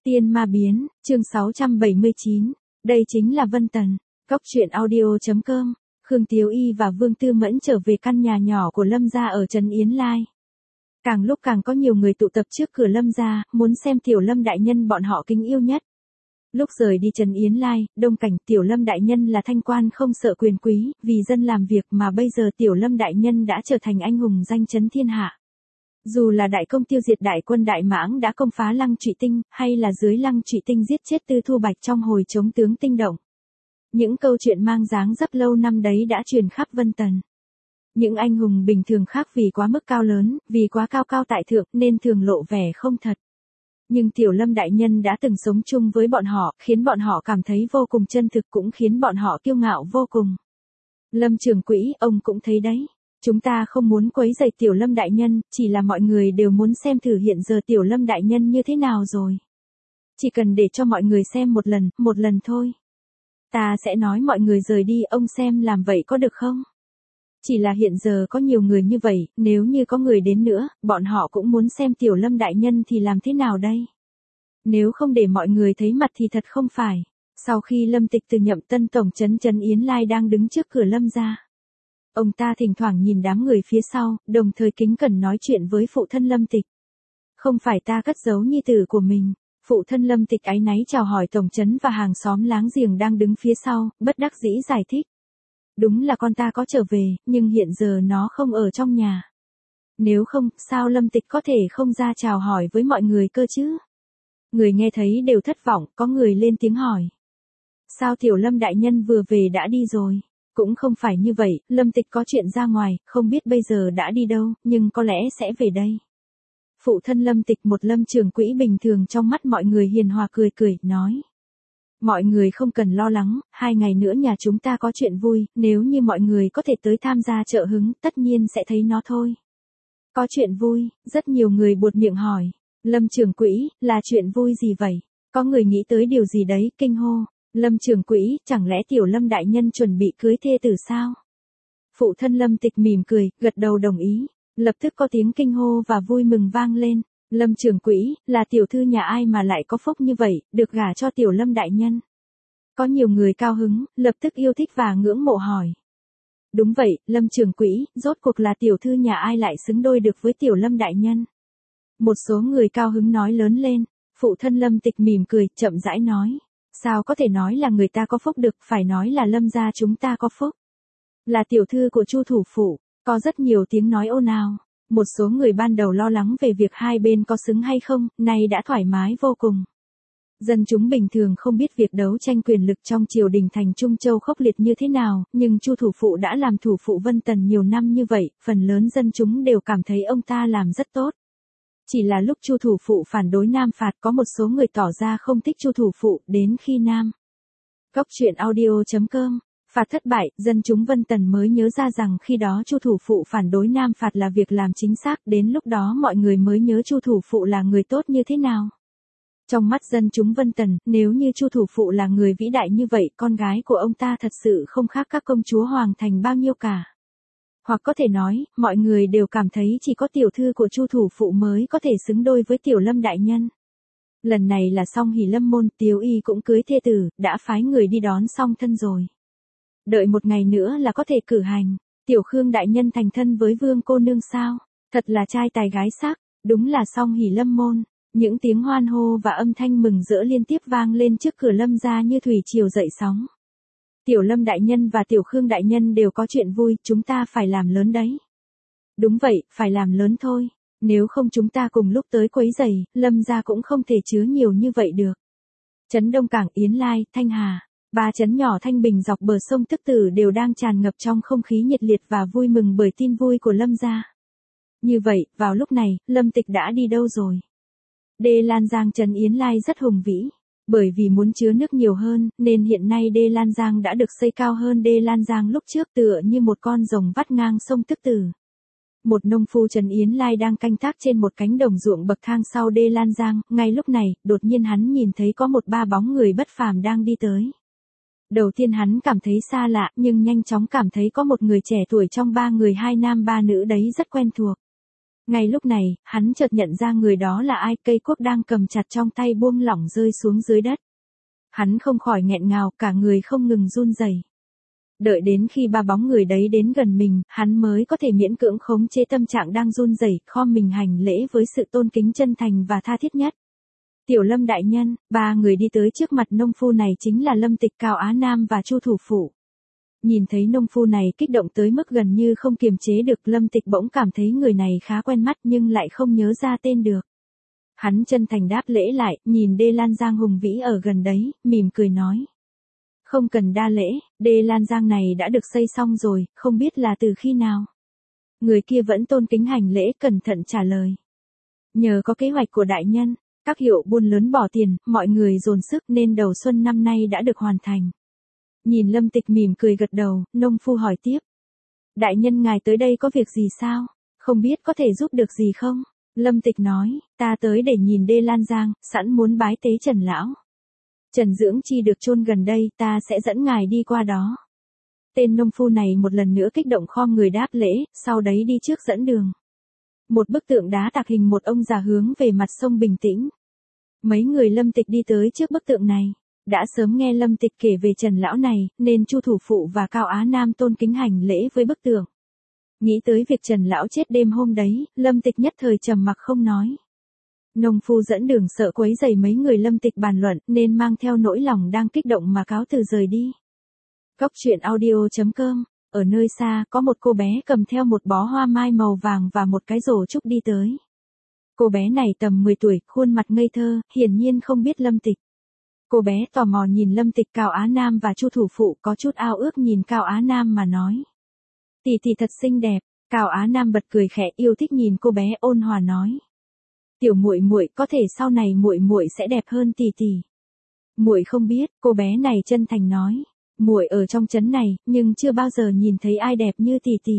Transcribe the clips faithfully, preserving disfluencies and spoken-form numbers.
Tiên ma biến, chương sáu trăm bảy mươi chín. Đây chính là Vân Tần. Cốc truyện audio.com. Khương Tiếu Y và Vương Tư Mẫn trở về căn nhà nhỏ của Lâm gia ở trấn Yến Lai. Càng lúc càng có nhiều người tụ tập trước cửa Lâm gia, muốn xem Tiểu Lâm đại nhân bọn họ kính yêu nhất. Lúc rời đi trấn Yến Lai, Đông Cảnh, Tiểu Lâm đại nhân là thanh quan không sợ quyền quý, vì dân làm việc mà bây giờ Tiểu Lâm đại nhân đã trở thành anh hùng danh chấn thiên hạ. Dù là đại công tiêu diệt đại quân Đại Mãng đã công phá Lăng Trụy Tinh, hay là dưới Lăng Trụy Tinh giết chết Tư Thu Bạch trong hồi chống tướng Tinh Động. Những câu chuyện mang dáng dấp lâu năm đấy đã truyền khắp Vân Tần. Những anh hùng bình thường khác vì quá mức cao lớn, vì quá cao cao tại thượng nên thường lộ vẻ không thật. Nhưng Tiểu Lâm đại nhân đã từng sống chung với bọn họ, khiến bọn họ cảm thấy vô cùng chân thực, cũng khiến bọn họ kiêu ngạo vô cùng. Lâm Trường Quỹ, ông cũng thấy đấy. Chúng ta không muốn quấy rầy Tiểu Lâm đại nhân, chỉ là mọi người đều muốn xem thử hiện giờ Tiểu Lâm đại nhân như thế nào rồi. Chỉ cần để cho mọi người xem một lần, một lần thôi. Ta sẽ nói mọi người rời đi, ông xem làm vậy có được không? Chỉ là hiện giờ có nhiều người như vậy, nếu như có người đến nữa, bọn họ cũng muốn xem Tiểu Lâm đại nhân thì làm thế nào đây? Nếu không để mọi người thấy mặt thì thật không phải. Sau khi Lâm Tịch từ nhậm tân tổng trấn trấn Yến Lai đang đứng trước cửa Lâm gia. Ông ta thỉnh thoảng nhìn đám người phía sau, đồng thời kính cẩn nói chuyện với phụ thân Lâm Tịch. Không phải ta cất giấu nhi tử của mình. Phụ thân Lâm Tịch áy náy chào hỏi tổng trấn và hàng xóm láng giềng đang đứng phía sau, bất đắc dĩ giải thích. Đúng là con ta có trở về, nhưng hiện giờ nó không ở trong nhà. Nếu không, sao Lâm Tịch có thể không ra chào hỏi với mọi người cơ chứ? Người nghe thấy đều thất vọng, có người lên tiếng hỏi. Sao Tiểu Lâm đại nhân vừa về đã đi rồi? Cũng không phải như vậy, Lâm Tịch có chuyện ra ngoài, không biết bây giờ đã đi đâu, nhưng có lẽ sẽ về đây. Phụ thân Lâm Tịch, một Lâm Trường Quỹ bình thường trong mắt mọi người hiền hòa cười cười, nói. Mọi người không cần lo lắng, hai ngày nữa nhà chúng ta có chuyện vui, nếu như mọi người có thể tới tham gia chợ hứng, tất nhiên sẽ thấy nó thôi. Có chuyện vui, rất nhiều người buột miệng hỏi. Lâm Trường Quỹ, là chuyện vui gì vậy? Có người nghĩ tới điều gì đấy, kinh hô. Lâm Trường Quỹ, chẳng lẽ Tiểu Lâm đại nhân chuẩn bị cưới thê tử sao? Phụ thân Lâm Tịch mỉm cười, gật đầu đồng ý. Lập tức có tiếng kinh hô và vui mừng vang lên. Lâm Trường Quỹ, là tiểu thư nhà ai mà lại có phúc như vậy, được gả cho Tiểu Lâm đại nhân? Có nhiều người cao hứng, lập tức yêu thích và ngưỡng mộ hỏi. Đúng vậy, Lâm Trường Quỹ, rốt cuộc là tiểu thư nhà ai lại xứng đôi được với Tiểu Lâm đại nhân? Một số người cao hứng nói lớn lên. Phụ thân Lâm Tịch mỉm cười, chậm rãi nói. Sao có thể nói là người ta có phúc được, phải nói là Lâm gia chúng ta có phúc. Là tiểu thư của Chu thủ phủ, có rất nhiều tiếng nói ồn ào. Một số người ban đầu lo lắng về việc hai bên có xứng hay không, nay đã thoải mái vô cùng. Dân chúng bình thường không biết việc đấu tranh quyền lực trong triều đình thành Trung Châu khốc liệt như thế nào, nhưng Chu thủ phụ đã làm thủ phụ Vân Tần nhiều năm như vậy, phần lớn dân chúng đều cảm thấy ông ta làm rất tốt. Chỉ là lúc Chu thủ phụ phản đối Nam phạt, có một số người tỏ ra không thích Chu thủ phụ, đến khi Nam. Cốc truyện audio.com. Phạt thất bại, dân chúng Vân Tần mới nhớ ra rằng khi đó Chu thủ phụ phản đối Nam phạt là việc làm chính xác, đến lúc đó mọi người mới nhớ Chu thủ phụ là người tốt như thế nào. Trong mắt dân chúng Vân Tần, nếu như Chu thủ phụ là người vĩ đại như vậy, con gái của ông ta thật sự không khác các công chúa hoàng thành bao nhiêu cả. Hoặc có thể nói, mọi người đều cảm thấy chỉ có tiểu thư của Chu thủ phụ mới có thể xứng đôi với Tiểu Lâm đại nhân. Lần này là Song Hỷ Lâm môn, Tiếu Y cũng cưới thê tử, đã phái người đi đón song thân rồi. Đợi một ngày nữa là có thể cử hành. Tiểu Khương đại nhân thành thân với Vương cô nương sao? Thật là trai tài gái sắc, đúng là Song Hỷ Lâm môn. Những tiếng hoan hô và âm thanh mừng rỡ liên tiếp vang lên trước cửa Lâm gia như thủy triều dậy sóng. Tiểu Lâm đại nhân và Tiểu Khương đại nhân đều có chuyện vui, chúng ta phải làm lớn đấy. Đúng vậy, phải làm lớn thôi. Nếu không chúng ta cùng lúc tới quấy rầy, Lâm gia cũng không thể chứa nhiều như vậy được. Trấn Đông Cảng, Yến Lai, Thanh Hà, ba trấn nhỏ thanh bình dọc bờ sông Tức Tử đều đang tràn ngập trong không khí nhiệt liệt và vui mừng bởi tin vui của Lâm gia. Như vậy, vào lúc này, Lâm Tịch đã đi đâu rồi? Đê Lan Giang trấn Yến Lai rất hùng vĩ. Bởi vì muốn chứa nước nhiều hơn, nên hiện nay đê Lan Giang đã được xây cao hơn đê Lan Giang lúc trước, tựa như một con rồng vắt ngang sông Tức Tử. Một nông phu trấn Yến Lai đang canh tác trên một cánh đồng ruộng bậc thang sau đê Lan Giang, ngay lúc này, đột nhiên hắn nhìn thấy có một ba bóng người bất phàm đang đi tới. Đầu tiên hắn cảm thấy xa lạ, nhưng nhanh chóng cảm thấy có một người trẻ tuổi trong ba người, hai nam ba nữ đấy rất quen thuộc. Ngay lúc này, hắn chợt nhận ra người đó là ai, cây cuốc đang cầm chặt trong tay buông lỏng rơi xuống dưới đất. Hắn không khỏi nghẹn ngào, cả người không ngừng run rẩy. Đợi đến khi ba bóng người đấy đến gần mình, hắn mới có thể miễn cưỡng khống chế tâm trạng đang run rẩy, khom mình hành lễ với sự tôn kính chân thành và tha thiết nhất. Tiểu Lâm đại nhân. Ba người đi tới trước mặt nông phu này chính là Lâm Tịch, Cao Á Nam và Chu thủ phụ. Nhìn thấy nông phu này kích động tới mức gần như không kiềm chế được, Lâm Tịch bỗng cảm thấy người này khá quen mắt nhưng lại không nhớ ra tên được. Hắn chân thành đáp lễ lại, nhìn Đê Lan Giang hùng vĩ ở gần đấy, mỉm cười nói. Không cần đa lễ, Đê Lan Giang này đã được xây xong rồi, không biết là từ khi nào. Người kia vẫn tôn kính hành lễ, cẩn thận trả lời. Nhờ có kế hoạch của đại nhân, các hiệu buôn lớn bỏ tiền, mọi người dồn sức nên đầu xuân năm nay đã được hoàn thành. Nhìn Lâm Tịch mỉm cười gật đầu, nông phu hỏi tiếp. Đại nhân ngài tới đây có việc gì sao? Không biết có thể giúp được gì không? Lâm Tịch nói, ta tới để nhìn Đê Lan Giang, sẵn muốn bái tế Trần lão. Trần Dưỡng Chi được chôn gần đây, ta sẽ dẫn ngài đi qua đó. Tên nông phu này một lần nữa kích động khom người đáp lễ, sau đấy đi trước dẫn đường. Một bức tượng đá tạc hình một ông già hướng về mặt sông bình tĩnh. Mấy người Lâm Tịch đi tới trước bức tượng này. Đã sớm nghe Lâm Tịch kể về Trần lão này, nên Chu thủ phụ và Cao Á Nam tôn kính hành lễ với bức tượng. Nghĩ tới việc Trần lão chết đêm hôm đấy, Lâm Tịch nhất thời trầm mặc không nói. Nông phu dẫn đường sợ quấy rầy mấy người Lâm Tịch bàn luận, nên mang theo nỗi lòng đang kích động mà cáo từ rời đi. Cốc truyện audio chấm com. Ở nơi xa, có một cô bé cầm theo một bó hoa mai màu vàng và một cái rổ trúc đi tới. Cô bé này tầm mười tuổi, khuôn mặt ngây thơ, hiển nhiên không biết Lâm Tịch. Cô bé tò mò nhìn Lâm Tịch, Cao Á Nam và Chu thủ phụ, có chút ao ước nhìn Cao Á Nam mà nói. Tỷ tỷ thật xinh đẹp. Cao Á Nam bật cười khẽ, yêu thích nhìn cô bé, ôn hòa nói. Tiểu muội muội, có thể sau này muội muội sẽ đẹp hơn tỷ tỷ. Muội không biết, cô bé này chân thành nói. Muội ở trong trấn này, nhưng chưa bao giờ nhìn thấy ai đẹp như tỷ tỷ.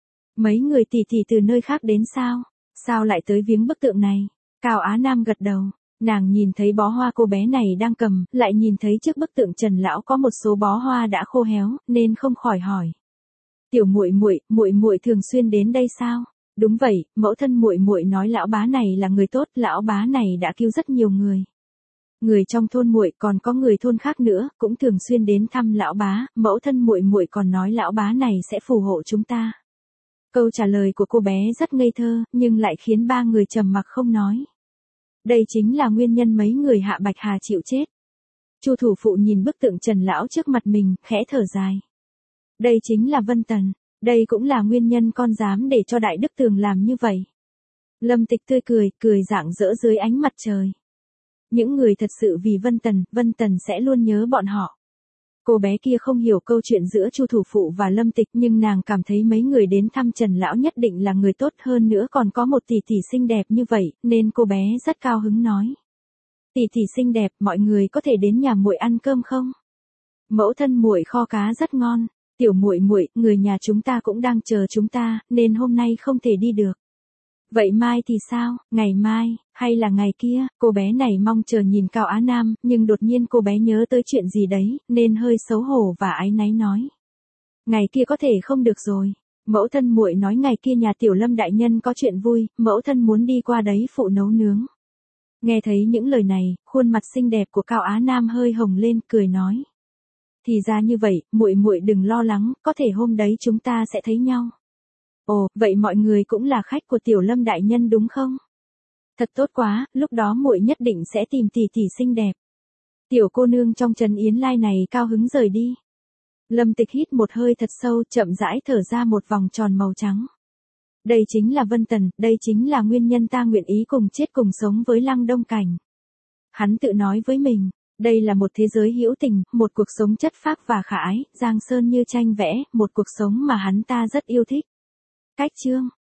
Mấy người tỷ tỷ từ nơi khác đến sao? Sao lại tới viếng bức tượng này? Cao Á Nam gật đầu. Nàng nhìn thấy bó hoa cô bé này đang cầm, lại nhìn thấy trước bức tượng Trần lão có một số bó hoa đã khô héo, nên không khỏi hỏi. Tiểu muội muội, muội muội thường xuyên đến đây sao? Đúng vậy, mẫu thân muội muội nói lão bá này là người tốt, lão bá này đã cứu rất nhiều người. Người trong thôn muội còn có người thôn khác nữa, cũng thường xuyên đến thăm lão bá, mẫu thân muội muội còn nói lão bá này sẽ phù hộ chúng ta. Câu trả lời của cô bé rất ngây thơ, nhưng lại khiến ba người trầm mặc không nói. Đây chính là nguyên nhân mấy người Hạ Bạch Hà chịu chết. Chu thủ phụ nhìn bức tượng Trần lão trước mặt mình, khẽ thở dài. Đây chính là Vân Tần, đây cũng là nguyên nhân con dám để cho Đại Đức Tường làm như vậy. Lâm Tịch tươi cười, cười rạng rỡ dưới ánh mặt trời. Những người thật sự vì Vân Tần, Vân Tần sẽ luôn nhớ bọn họ. Cô bé kia không hiểu câu chuyện giữa Chu thủ phụ và Lâm Tịch, nhưng nàng cảm thấy mấy người đến thăm Trần lão nhất định là người tốt, hơn nữa còn có một tỷ tỷ xinh đẹp như vậy, nên cô bé rất cao hứng nói. Tỷ tỷ xinh đẹp, mọi người có thể đến nhà muội ăn cơm không? Mẫu thân muội kho cá rất ngon, tiểu muội muội, người nhà chúng ta cũng đang chờ chúng ta, nên hôm nay không thể đi được. Vậy mai thì sao, ngày mai, hay là ngày kia? Cô bé này mong chờ nhìn Cao Á Nam, nhưng đột nhiên cô bé nhớ tới chuyện gì đấy, nên hơi xấu hổ và áy náy nói. Ngày kia có thể không được rồi. Mẫu thân muội nói ngày kia nhà Tiểu Lâm đại nhân có chuyện vui, mẫu thân muốn đi qua đấy phụ nấu nướng. Nghe thấy những lời này, khuôn mặt xinh đẹp của Cao Á Nam hơi hồng lên, cười nói. Thì ra như vậy, muội muội đừng lo lắng, có thể hôm đấy chúng ta sẽ thấy nhau. Ồ, vậy mọi người cũng là khách của Tiểu Lâm đại nhân đúng không? Thật tốt quá, lúc đó muội nhất định sẽ tìm tỷ tỷ xinh đẹp. Tiểu cô nương trong Trấn Yến Lai này cao hứng rời đi. Lâm Tịch hít một hơi thật sâu, chậm rãi thở ra một vòng tròn màu trắng. Đây chính là Vân Tần, đây chính là nguyên nhân ta nguyện ý cùng chết cùng sống với Lăng Đông Cảnh. Hắn tự nói với mình, đây là một thế giới hữu tình, một cuộc sống chất phác và khả ái, giang sơn như tranh vẽ, một cuộc sống mà hắn ta rất yêu thích. Cách chương